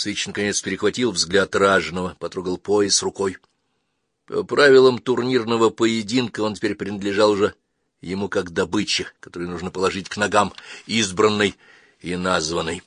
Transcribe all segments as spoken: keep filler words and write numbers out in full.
Сыч наконец перехватил взгляд ражного, потрогал пояс рукой. По правилам турнирного поединка он теперь принадлежал уже ему как добыча, которую нужно положить к ногам избранной и названной.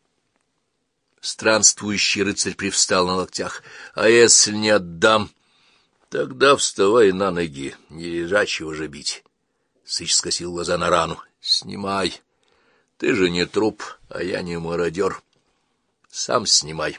Странствующий рыцарь привстал на локтях. — А если не отдам? — Тогда вставай на ноги, не лежачего же бить. Сыч скосил глаза на рану. — Снимай. Ты же не труп, а я не мародер. Сам снимай.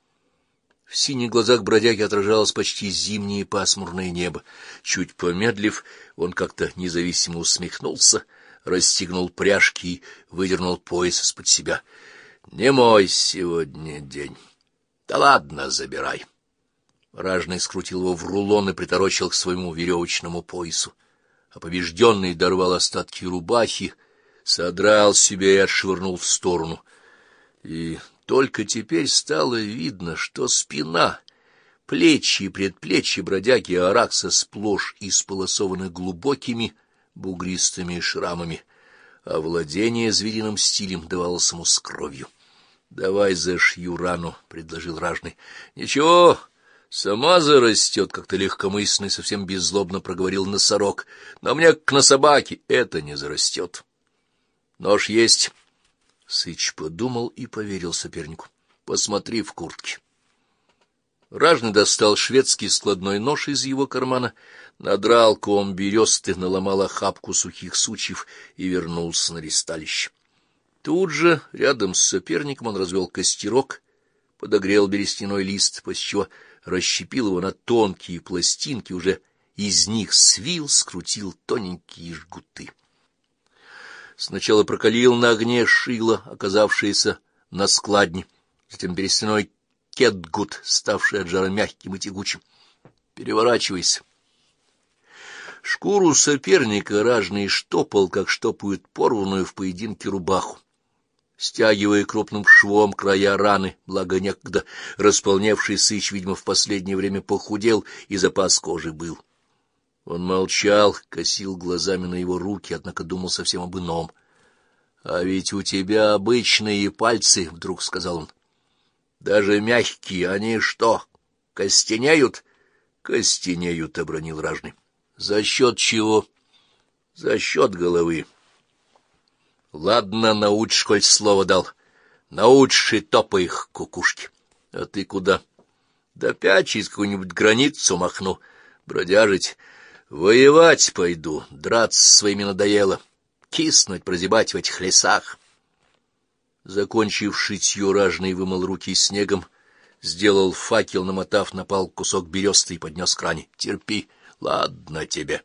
В синих глазах бродяги отражалось почти зимнее пасмурное небо. Чуть помедлив, он как-то независимо усмехнулся, расстегнул пряжки и выдернул пояс из-под себя. — Не мой сегодня день. Да ладно, забирай. Ражный скрутил его в рулон и приторочил к своему веревочному поясу. А побежденный дорвал остатки рубахи, содрал себе и отшвырнул в сторону. И только теперь стало видно, что спина, плечи и предплечья бродяги Аракса сплошь исполосованы глубокими бугристыми шрамами, а владение звериным стилем давалось ему с кровью. — Давай зашью рану, — предложил ражный. — Ничего, сама зарастет, — как-то легкомысленно и совсем беззлобно проговорил носорог. — Но мне, как на собаке, это не зарастет. — Нож есть. Сыч подумал и поверил сопернику. — Посмотри в куртке. Ражный достал шведский складной нож из его кармана, надрал ком бересты, наломал охапку сухих сучьев и вернулся на ристалище. Тут же, рядом с соперником, он развел костерок, подогрел берестяной лист, после чего расщепил его на тонкие пластинки, уже из них свил, скрутил тоненькие жгуты. Сначала прокалил на огне шило, оказавшееся на складне, затем берестяной кетгут, ставший от жара мягким и тягучим. Переворачивайся. Шкуру соперника ражный штопал, как штопают порванную в поединке рубаху, стягивая крупным швом края раны, благо некогда располневший Сыч, видимо, в последнее время похудел, и запас кожи был. Он молчал, косил глазами на его руки, однако думал совсем об ином. — А ведь у тебя обычные пальцы, — вдруг сказал он. — Даже мягкие, они что, костенеют? — Костенеют, — обронил ражный. — За счет чего? — За счет головы. — Ладно, научишь, коль слово дал. Научишь и топай их, кукушки. — А ты куда? — Да опять через какую-нибудь границу махну. Бродяжить. Воевать пойду, драться своими надоело, киснуть, прозябать в этих лесах. Закончив шитье, ражный вымыл руки снегом, сделал факел, намотав на палку кусок бересты и поднес к ране. Терпи, ладно тебе.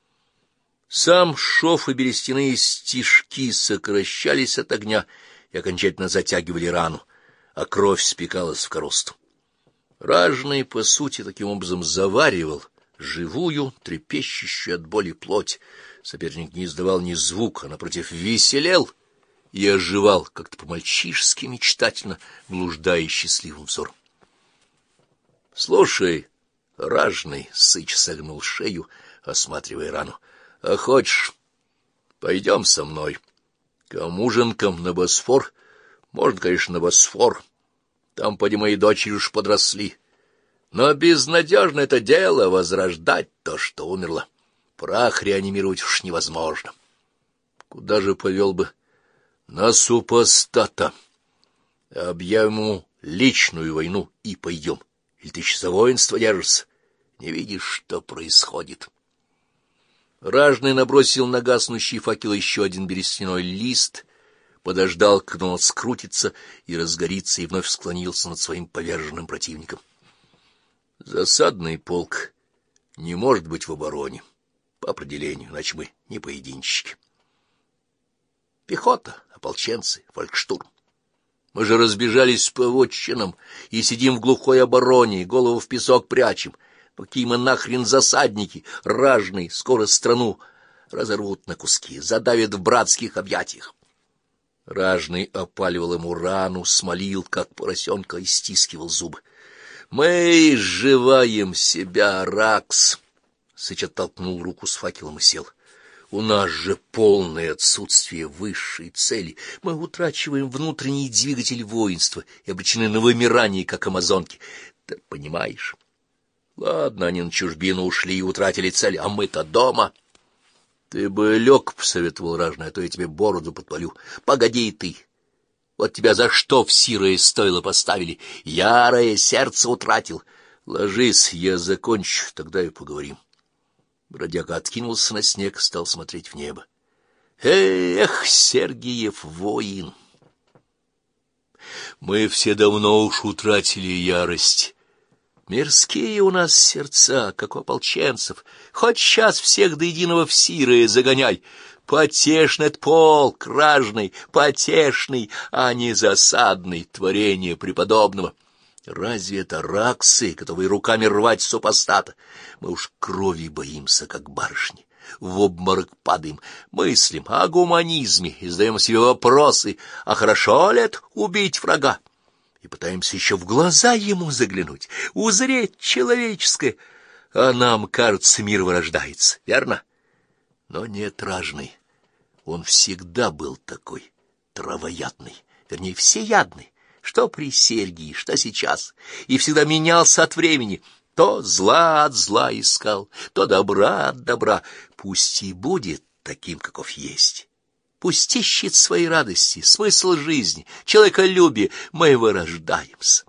Сам шов и берестяные стежки сокращались от огня и окончательно затягивали рану, а кровь спекалась в коросту. Ражный, по сути, таким образом заваривал живую, трепещущую от боли плоть. Соперник не издавал ни звука, а, напротив, веселел и оживал, как-то по-мальчишески мечтательно, блуждая счастливым взором. — Слушай, ражный, — Сыч согнул шею, осматривая рану, — а хочешь, пойдем со мной? К муженкам на Босфор? Можно, конечно, на Босфор. Там, поди, мои дочери уж подросли. Но безнадежно это дело — возрождать то, что умерло. Прах реанимировать уж невозможно. Куда же повел бы? На супостата. Объявим ему личную войну и пойдем. Или ты еще за воинство держишься? Не видишь, что происходит? Ражный набросил на гаснущий факел еще один берестяной лист, подождал, когда он скрутится и разгорится, и вновь склонился над своим поверженным противником. Засадный полк не может быть в обороне, по определению, иначе мы не поединщики. Пехота, ополченцы, фолькштурм. Мы же разбежались по вотчинам и сидим в глухой обороне, голову в песок прячем. Какие мы нахрен засадники, ражный, скоро страну разорвут на куски, задавят в братских объятиях. Ражный опаливал ему рану, смолил, как поросенка, и стискивал зубы. Мы изживаем себя, Ракс. Сыч оттолкнул руку с факелом и сел. У нас же полное отсутствие высшей цели. Мы утрачиваем внутренний двигатель воинства и обречены на вымирание, как амазонки. Ты понимаешь? Ладно, они на чужбину ушли и утратили цель, а мы-то дома. Ты бы лег, — посоветовал ражный, — а то я тебе бороду подпалю. Погоди ты. Вот тебя за что в сирое стойло поставили? Ярое сердце утратил. Ложись, я закончу, тогда и поговорим. Бродяга откинулся на снег, стал смотреть в небо. Эх, Сергиев воин! Мы все давно уж утратили ярость. Мирские у нас сердца, как у ополченцев. Хоть сейчас всех до единого в сирое загоняй. Потешный это полк, ражный, потешный, а не засадный, творение преподобного. Разве это раксы, готовые руками рвать супостата? Мы уж крови боимся, как барышни. В обморок падаем, мыслим о гуманизме и задаем себе вопросы, а хорошо ли это убить врага? И пытаемся еще в глаза ему заглянуть, узреть человеческое. А нам, кажется, мир вырождается, верно? Но нет, ражный, он всегда был такой травоядный, вернее, всеядный. Что при Сергии, что сейчас, и всегда менялся от времени. То зла от зла искал, то добра от добра. Пусть и будет таким, каков есть. Пусть ищет свои радости, смысл жизни, человеколюбие. Мы вырождаемся.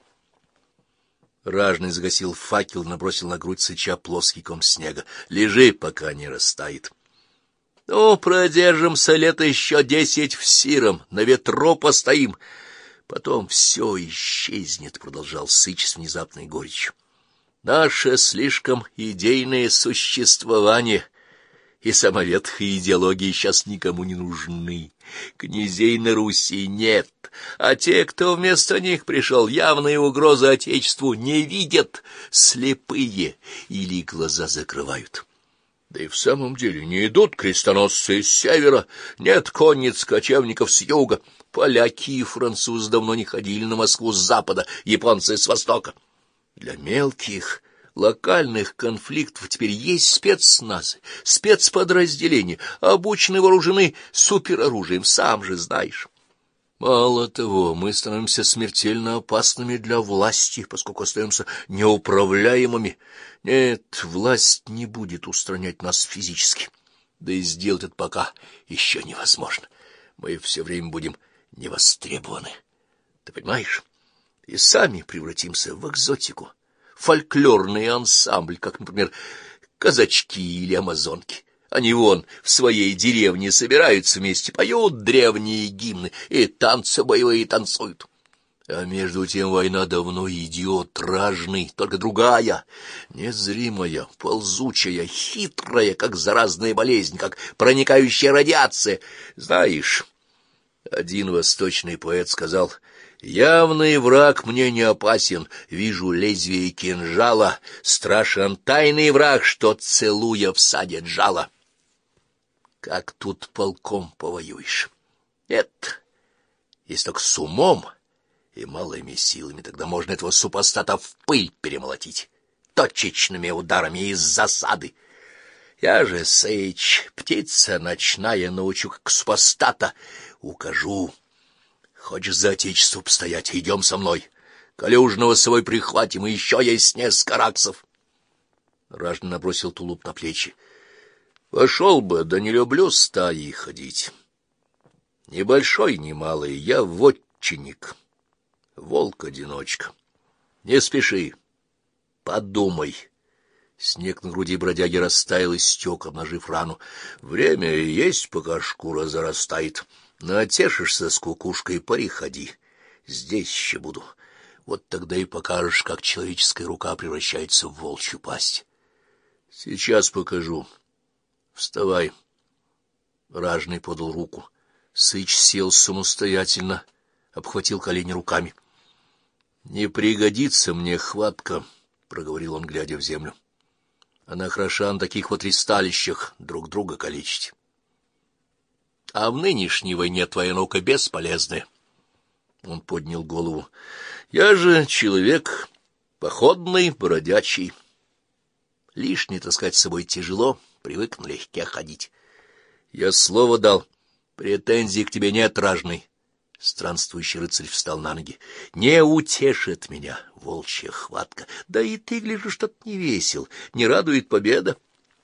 Ражный загасил факел, набросил на грудь сыча плоский ком снега. Лежи, пока не растает. Ну, продержимся лето еще десять в сиром, на ветру постоим. Потом все исчезнет, — продолжал сыч с внезапной горечью. Наше слишком идейное существование и самоветхие идеологии сейчас никому не нужны. Князей на Руси нет, а те, кто вместо них пришел, явные угрозы Отечеству не видят, слепые или глаза закрывают. Да и в самом деле не идут крестоносцы с севера, нет конниц кочевников с юга. Поляки и французы давно не ходили на Москву с запада, японцы с востока. Для мелких локальных конфликтов теперь есть спецназы, спецподразделения, обучены, вооружены супероружием, сам же знаешь. Мало того, мы становимся смертельно опасными для власти, поскольку остаемся неуправляемыми. Нет, власть не будет устранять нас физически, да и сделать это пока еще невозможно. Мы все время будем невостребованы. Ты понимаешь? И сами превратимся в экзотику, фольклорный ансамбль, как, например, казачки или амазонки. Они вон в своей деревне собираются вместе, поют древние гимны и танцы боевые танцуют. А между тем война давно идет, ражный, только другая, незримая, ползучая, хитрая, как заразная болезнь, как проникающая радиация. Знаешь, один восточный поэт сказал: «Явный враг мне не опасен, вижу лезвие кинжала, страшен тайный враг, что, целуя, всадит жало». Как тут полком повоюешь? Нет, если только с умом и малыми силами, тогда можно этого супостата в пыль перемолотить точечными ударами из засады. Я же, сыч, птица ночная, научу, как супостата укажу. Хочешь за отечество постоять? Идем со мной. Калюжного с собой прихватим, и еще есть несколько раксов. Ражный набросил тулуп на плечи. Пошел бы, да не люблю стаи ходить. Ни большой, ни малый, я вотчинник, волк-одиночка. Не спеши, подумай. Снег на груди бродяги растаял и стек, обнажив рану. Время есть, пока шкура зарастает. Натешишься с кукушкой, пари ходи. Здесь еще буду. Вот тогда и покажешь, как человеческая рука превращается в волчью пасть. Сейчас покажу. Вставай. Ражный подал руку. Сыч сел самостоятельно, обхватил колени руками. — Не пригодится мне хватка, — проговорил он, глядя в землю. — Она хороша на таких вот ристалищах друг друга калечить. А в нынешней войне твоя наука бесполезная. Он поднял голову. — Я же человек походный, бродячий. Лишнее таскать с собой тяжело, привык налегке ходить. Я слово дал. Претензий к тебе нет, ражный. Странствующий рыцарь встал на ноги. Не утешит меня волчья хватка. Да и ты, гляжу, что-то не весел. Не радует победа.